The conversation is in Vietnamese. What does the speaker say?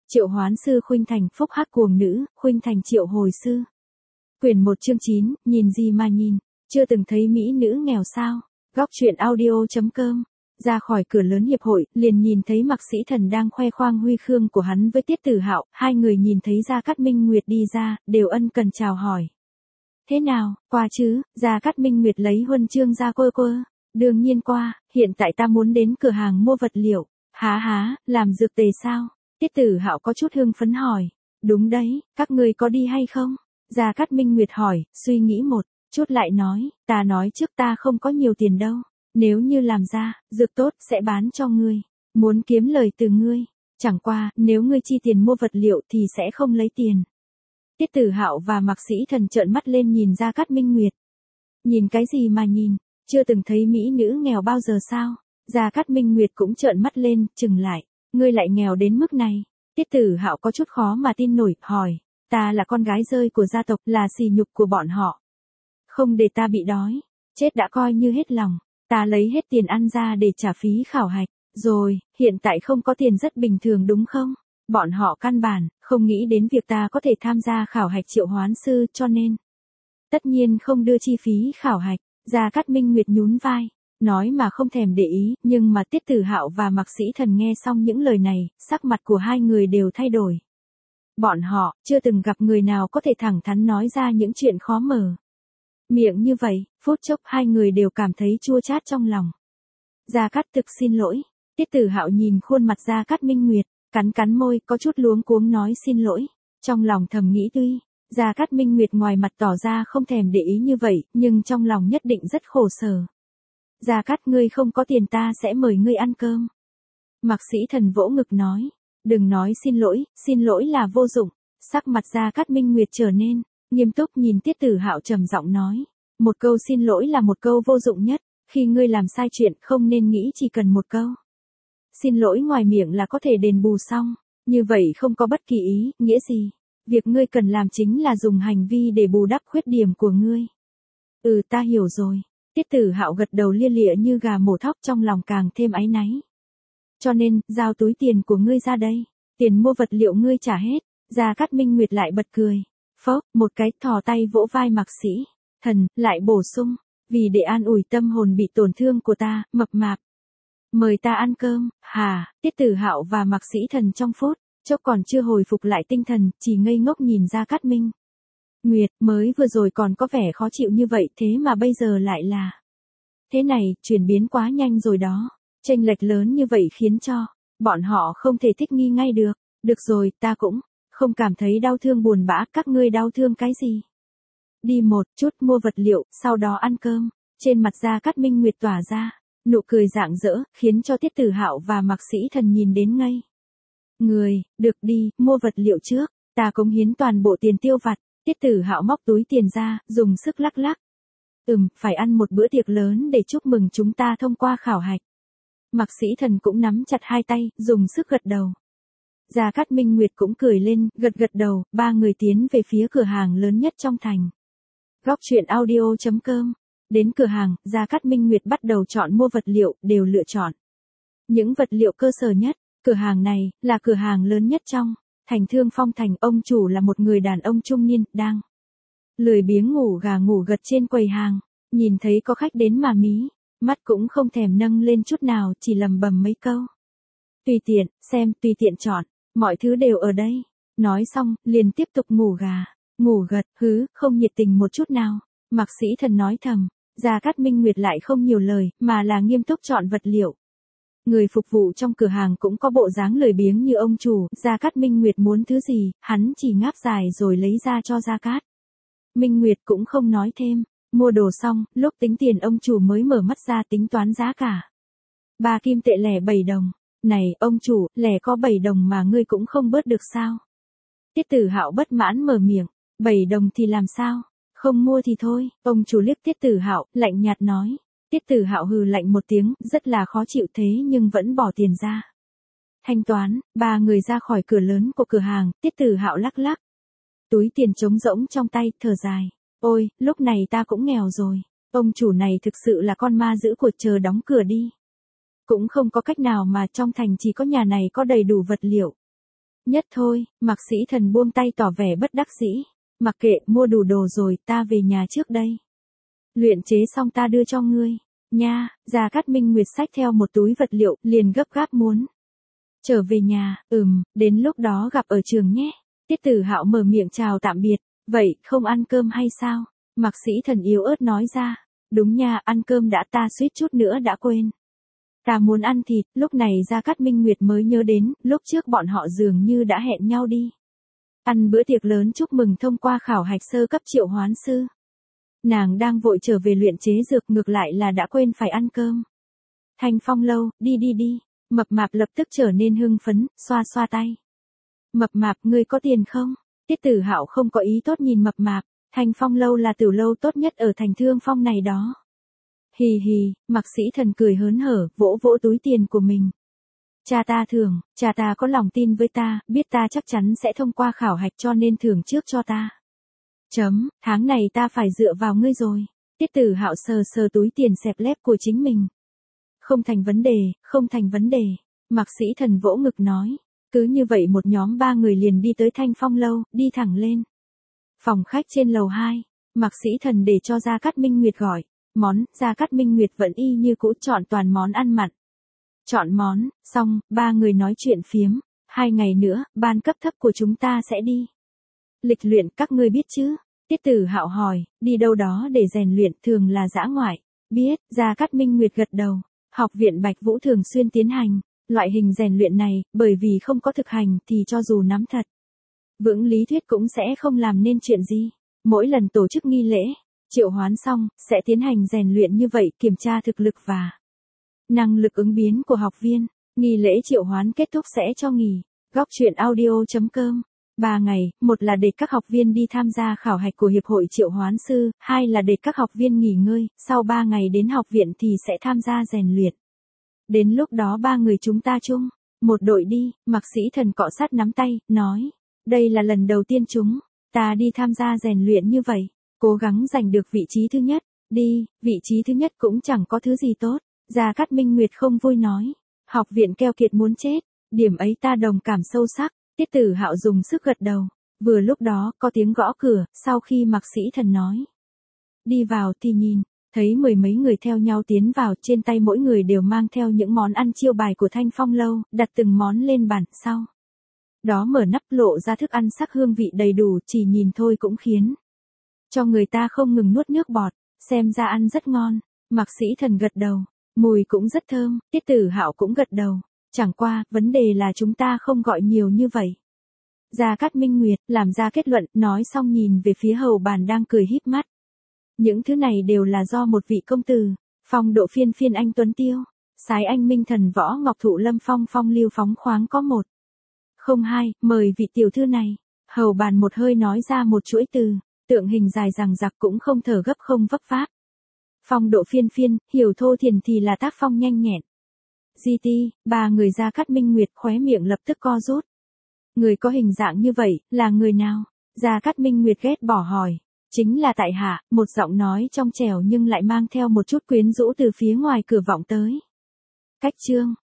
Triệu hoán sư Khuynh Thành phúc hắc cuồng nữ, Khuynh Thành triệu hồi sư. Quyển 1 chương 9, nhìn gì mà nhìn, chưa từng thấy mỹ nữ nghèo sao? Góc truyện audio.com. Ra khỏi cửa lớn hiệp hội, liền nhìn thấy Mạc Sĩ Thần đang khoe khoang huy khương của hắn với Tiết Tử Hạo, hai người nhìn thấy Gia Cát Minh Nguyệt đi ra, đều ân cần chào hỏi. Thế nào, qua chứ? Gia Cát Minh Nguyệt lấy huân chương ra quơ quơ. Đương nhiên qua, hiện tại ta muốn đến cửa hàng mua vật liệu. Há, làm dược tề sao? Tiết Tử Hạo có chút hưng phấn hỏi. Đúng đấy, các người có đi hay không? Gia Cát Minh Nguyệt hỏi, suy nghĩ một chút lại nói, ta nói trước ta không có nhiều tiền đâu. Nếu như làm ra, dược tốt sẽ bán cho ngươi. Muốn kiếm lời từ ngươi. Chẳng qua, nếu ngươi chi tiền mua vật liệu thì sẽ không lấy tiền. Tiết Tử Hạo và Mạc Sĩ Thần trợn mắt lên nhìn Gia Cát Minh Nguyệt. Nhìn cái gì mà nhìn, chưa từng thấy mỹ nữ nghèo bao giờ sao? Gia Cát Minh Nguyệt cũng trợn mắt lên, chừng lại. Ngươi lại nghèo đến mức này. Tiết Tử Hạo có chút khó mà tin nổi, hỏi. Ta là con gái rơi của gia tộc, là sỉ nhục của bọn họ. Không để ta bị đói. Chết đã coi như hết lòng. Ta lấy hết tiền ăn ra để trả phí khảo hạch. Rồi, hiện tại không có tiền rất bình thường đúng không? Bọn họ căn bản, không nghĩ đến việc ta có thể tham gia khảo hạch triệu hoán sư cho nên. Tất nhiên không đưa chi phí khảo hạch. Gia Cát Minh Nguyệt nhún vai. Nói mà không thèm để ý, nhưng mà Tiết Tử Hạo và Mạc Sĩ Thần nghe xong những lời này, sắc mặt của hai người đều thay đổi. Bọn họ, chưa từng gặp người nào có thể thẳng thắn nói ra những chuyện khó mở miệng như vậy, phút chốc hai người đều cảm thấy chua chát trong lòng. Gia Cát thực xin lỗi. Tiết Tử Hạo nhìn khuôn mặt Gia Cát Minh Nguyệt, cắn môi, có chút luống cuống nói xin lỗi. Trong lòng thầm nghĩ tuy, Gia Cát Minh Nguyệt ngoài mặt tỏ ra không thèm để ý như vậy, nhưng trong lòng nhất định rất khổ sở. Gia Cát, ngươi không có tiền ta sẽ mời ngươi ăn cơm. Mạc Sĩ Thần vỗ ngực nói. Đừng nói xin lỗi là vô dụng. Sắc mặt Gia Cát Minh Nguyệt trở nên nghiêm túc, nhìn Tiết Tử Hạo trầm giọng nói. Một câu xin lỗi là một câu vô dụng nhất. Khi ngươi làm sai chuyện không nên nghĩ chỉ cần một câu xin lỗi ngoài miệng là có thể đền bù xong. Như vậy không có bất kỳ ý nghĩa gì. Việc ngươi cần làm chính là dùng hành vi để bù đắp khuyết điểm của ngươi. Ta hiểu rồi. Tiết Tử Hạo gật đầu lia lịa như gà mổ thóc, trong lòng càng thêm áy náy. Cho nên, giao túi tiền của ngươi ra đây. Tiền mua vật liệu ngươi trả hết. Gia Cát Minh Nguyệt lại bật cười. Phốc, một cái thò tay vỗ vai Mạc Sĩ Thần, lại bổ sung. Vì để an ủi tâm hồn bị tổn thương của ta, mập mạp. Mời ta ăn cơm. Tiết Tử Hạo và Mạc Sĩ Thần trong phút chốc còn chưa hồi phục lại tinh thần, chỉ ngây ngốc nhìn Gia Cát Minh Nguyệt, mới vừa rồi còn có vẻ khó chịu như vậy, thế mà bây giờ lại là thế này, chuyển biến quá nhanh rồi đó. Chênh lệch lớn như vậy khiến cho bọn họ không thể thích nghi ngay được. Được rồi, ta cũng không cảm thấy đau thương buồn bã, các ngươi đau thương cái gì? Đi một chút mua vật liệu, sau đó ăn cơm. Trên mặt Gia Cát Minh Nguyệt tỏa ra nụ cười rạng rỡ, khiến cho Tiết Tử Hạo và Mạc Sĩ Thần nhìn đến ngây người. Được đi, mua vật liệu trước, ta cống hiến toàn bộ tiền tiêu vặt. Tiết Tử Hạo móc túi tiền ra, dùng sức lắc lắc. Phải ăn một bữa tiệc lớn để chúc mừng chúng ta thông qua khảo hạch. Mạc Sĩ Thần cũng nắm chặt hai tay, dùng sức gật đầu. Gia Cát Minh Nguyệt cũng cười lên, gật đầu, ba người tiến về phía cửa hàng lớn nhất trong thành. Góc truyện audio.com. Đến cửa hàng, Gia Cát Minh Nguyệt bắt đầu chọn mua vật liệu, đều lựa chọn những vật liệu cơ sở nhất. Cửa hàng này là cửa hàng lớn nhất trong thành Thương Phong Thành. Ông chủ là một người đàn ông trung niên, đang lười biếng ngủ gà ngủ gật trên quầy hàng. Nhìn thấy có khách đến mà mí mắt cũng không thèm nâng lên chút nào, chỉ lầm bầm mấy câu. Tùy tiện, xem, tùy tiện chọn, mọi thứ đều ở đây. Nói xong, liền tiếp tục ngủ gà, ngủ gật, không nhiệt tình một chút nào. Mạc Sĩ Thần nói thầm. Gia Cát Minh Nguyệt lại không nhiều lời, mà là nghiêm túc chọn vật liệu. Người phục vụ trong cửa hàng cũng có bộ dáng lười biếng như ông chủ. Gia Cát Minh Nguyệt muốn thứ gì, hắn chỉ ngáp dài rồi lấy ra cho Gia Cát Minh Nguyệt, cũng không nói thêm. Mua đồ xong, lúc tính tiền ông chủ mới mở mắt ra tính toán giá cả. 3 kim tệ lẻ 7 đồng. Này, ông chủ, lẻ có 7 đồng mà ngươi cũng không bớt được sao? Tiết Tử Hạo bất mãn mở miệng. 7 đồng thì làm sao? Không mua thì thôi. Ông chủ liếc Tiết Tử Hạo, lạnh nhạt nói. Tiết Tử Hạo hừ lạnh một tiếng, rất là khó chịu thế nhưng vẫn bỏ tiền ra. Thanh toán, ba người ra khỏi cửa lớn của cửa hàng, Tiết Tử Hạo lắc lắc túi tiền trống rỗng trong tay, thở dài. Ôi, lúc này ta cũng nghèo rồi. Ông chủ này thực sự là con ma giữ của, chờ đóng cửa đi. Cũng không có cách nào mà trong thành chỉ có nhà này có đầy đủ vật liệu. Nhất thôi, Mạc Sĩ Thần buông tay tỏ vẻ bất đắc dĩ. Mặc kệ, mua đủ đồ rồi, ta về nhà trước đây. Luyện chế xong ta đưa cho ngươi. Nha, Gia Cát Minh Nguyệt xách theo một túi vật liệu, liền gấp gáp muốn trở về nhà. Đến lúc đó gặp ở trường nhé. Tiết Tử Hạo mở miệng chào tạm biệt. Vậy, không ăn cơm hay sao? Mạc Sĩ Thần yếu ớt nói ra. Đúng nha, ăn cơm đã, ta suýt chút nữa đã quên. Ta muốn ăn thịt. Lúc này Gia Cát Minh Nguyệt mới nhớ đến, lúc trước bọn họ dường như đã hẹn nhau đi ăn bữa tiệc lớn chúc mừng thông qua khảo hạch sơ cấp triệu hoán sư. Nàng đang vội trở về luyện chế dược, ngược lại là đã quên phải ăn cơm. Thanh Phong Lâu, đi. Mập Mạp lập tức trở nên hưng phấn, xoa xoa tay. Mập Mạp, ngươi có tiền không? Tiết Tử Hạo không có ý tốt nhìn Mập Mạp. Thanh Phong Lâu là tiểu lâu tốt nhất ở thành Thương Phong này đó. Hì hì, Mạc Sĩ Thần cười hớn hở, vỗ vỗ túi tiền của mình. Cha ta thưởng, cha ta có lòng tin với ta, biết ta chắc chắn sẽ thông qua khảo hạch cho nên thưởng trước cho ta. Tháng này ta phải dựa vào ngươi rồi. Tiết Tử Hạo sờ túi tiền xẹp lép của chính mình. Không thành vấn đề. Mạc Sĩ Thần vỗ ngực nói. Cứ như vậy một nhóm 3 người liền đi tới Thanh Phong Lâu, đi thẳng lên phòng khách trên lầu 2. Mạc Sĩ Thần để cho Gia Cát Minh Nguyệt gọi món. Gia Cát Minh Nguyệt vẫn y như cũ chọn toàn món ăn mặn. Chọn món, xong, 3 người nói chuyện phiếm. 2 ngày nữa, ban cấp thấp của chúng ta sẽ đi lịch luyện, các ngươi biết chứ? Tiết Tử Hạo hỏi, đi đâu đó để rèn luyện, thường là dã ngoại. Biết, Gia Cát Minh Nguyệt gật đầu. Học viện Bạch Vũ thường xuyên tiến hành loại hình rèn luyện này, bởi vì không có thực hành thì cho dù nắm thật vững lý thuyết cũng sẽ không làm nên chuyện gì. Mỗi lần tổ chức nghi lễ triệu hoán xong, sẽ tiến hành rèn luyện như vậy, kiểm tra thực lực và năng lực ứng biến của học viên. Nghi lễ triệu hoán kết thúc sẽ cho nghỉ. Góc truyện audio.com. 3 ngày, một là để các học viên đi tham gia khảo hạch của Hiệp hội Triệu Hoán Sư, 2 là để các học viên nghỉ ngơi, sau 3 ngày đến học viện thì sẽ tham gia rèn luyện. Đến lúc đó 3 người chúng ta chung một đội đi. Mạc Sĩ Thần cọ sát nắm tay, nói. Đây là lần đầu tiên chúng ta đi tham gia rèn luyện như vậy. Cố gắng giành được vị trí thứ nhất. Đi, vị trí thứ nhất cũng chẳng có thứ gì tốt. Gia Cát Minh Nguyệt không vui nói. Học viện keo kiệt muốn chết. Điểm ấy ta đồng cảm sâu sắc. Tiết Tử Hạo dùng sức gật đầu. Vừa lúc đó, có tiếng gõ cửa, sau khi Mạc Sĩ Thần nói. Đi vào thì nhìn, thấy 10 mấy người theo nhau tiến vào, trên tay mỗi người đều mang theo những món ăn chiêu bài của Thanh Phong Lâu, đặt từng món lên bàn, sau đó mở nắp lộ ra thức ăn sắc hương vị đầy đủ, chỉ nhìn thôi cũng khiến cho người ta không ngừng nuốt nước bọt, xem ra ăn rất ngon. Mạc Sĩ Thần gật đầu, mùi cũng rất thơm. Tiết Tử Hạo cũng gật đầu. Chẳng qua, vấn đề là chúng ta không gọi nhiều như vậy. Gia Cát Minh Nguyệt làm ra kết luận, nói xong nhìn về phía hầu bàn đang cười híp mắt. Những thứ này đều là do một vị công tử, phong độ phiên phiên anh tuấn tiêu, sái anh minh thần võ ngọc thụ lâm phong phong lưu phóng khoáng có một. Không hai, mời vị tiểu thư này. Hầu bàn một hơi nói ra một chuỗi từ, tượng hình dài dằng dặc cũng không thở gấp không vấp váp. Phong độ phiên phiên, hiểu thô thiền thì là tác phong nhanh nhẹn. GT, 3 người Gia Cát Minh Nguyệt khóe miệng lập tức co rút. Người có hình dạng như vậy, là người nào? Gia Cát Minh Nguyệt ghét bỏ hỏi. Chính là tại hạ, một giọng nói trong trẻo nhưng lại mang theo một chút quyến rũ từ phía ngoài cửa vọng tới. Cách chương.